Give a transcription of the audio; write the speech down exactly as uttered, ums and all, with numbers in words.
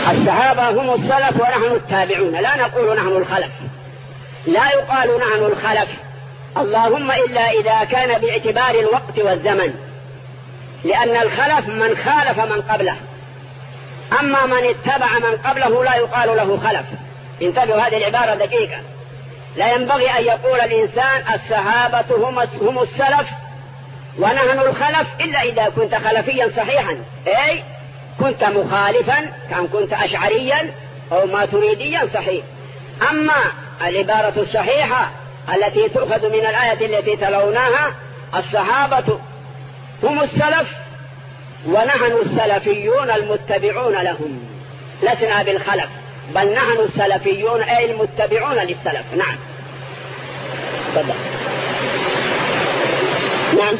الصحابة هم السلف ونحن التابعون، لا نقول نحن الخلف، لا يقال نحن الخلف اللهم إلا إذا كان باعتبار الوقت والزمن، لأن الخلف من خالف من قبله، أما من اتبع من قبله لا يقال له خلف. انتبهوا، هذه العبارة دقيقة، لا ينبغي أن يقول الإنسان الصحابة هم السلف ونحن الخلف إلا إذا كنت خلفيا صحيحا، أي كنت مخالفا، كان كنت أشعريا أو ماتريديا صحيح. أما العبارة الصحيحة التي تؤخذ من الآية التي تلوناها الصحابة هم السلف ونحن السلفيون المتبعون لهم، لسنا بالخلف بل نحن السلفيون أي المتبعون للسلف. نعم. تفضل. نعم.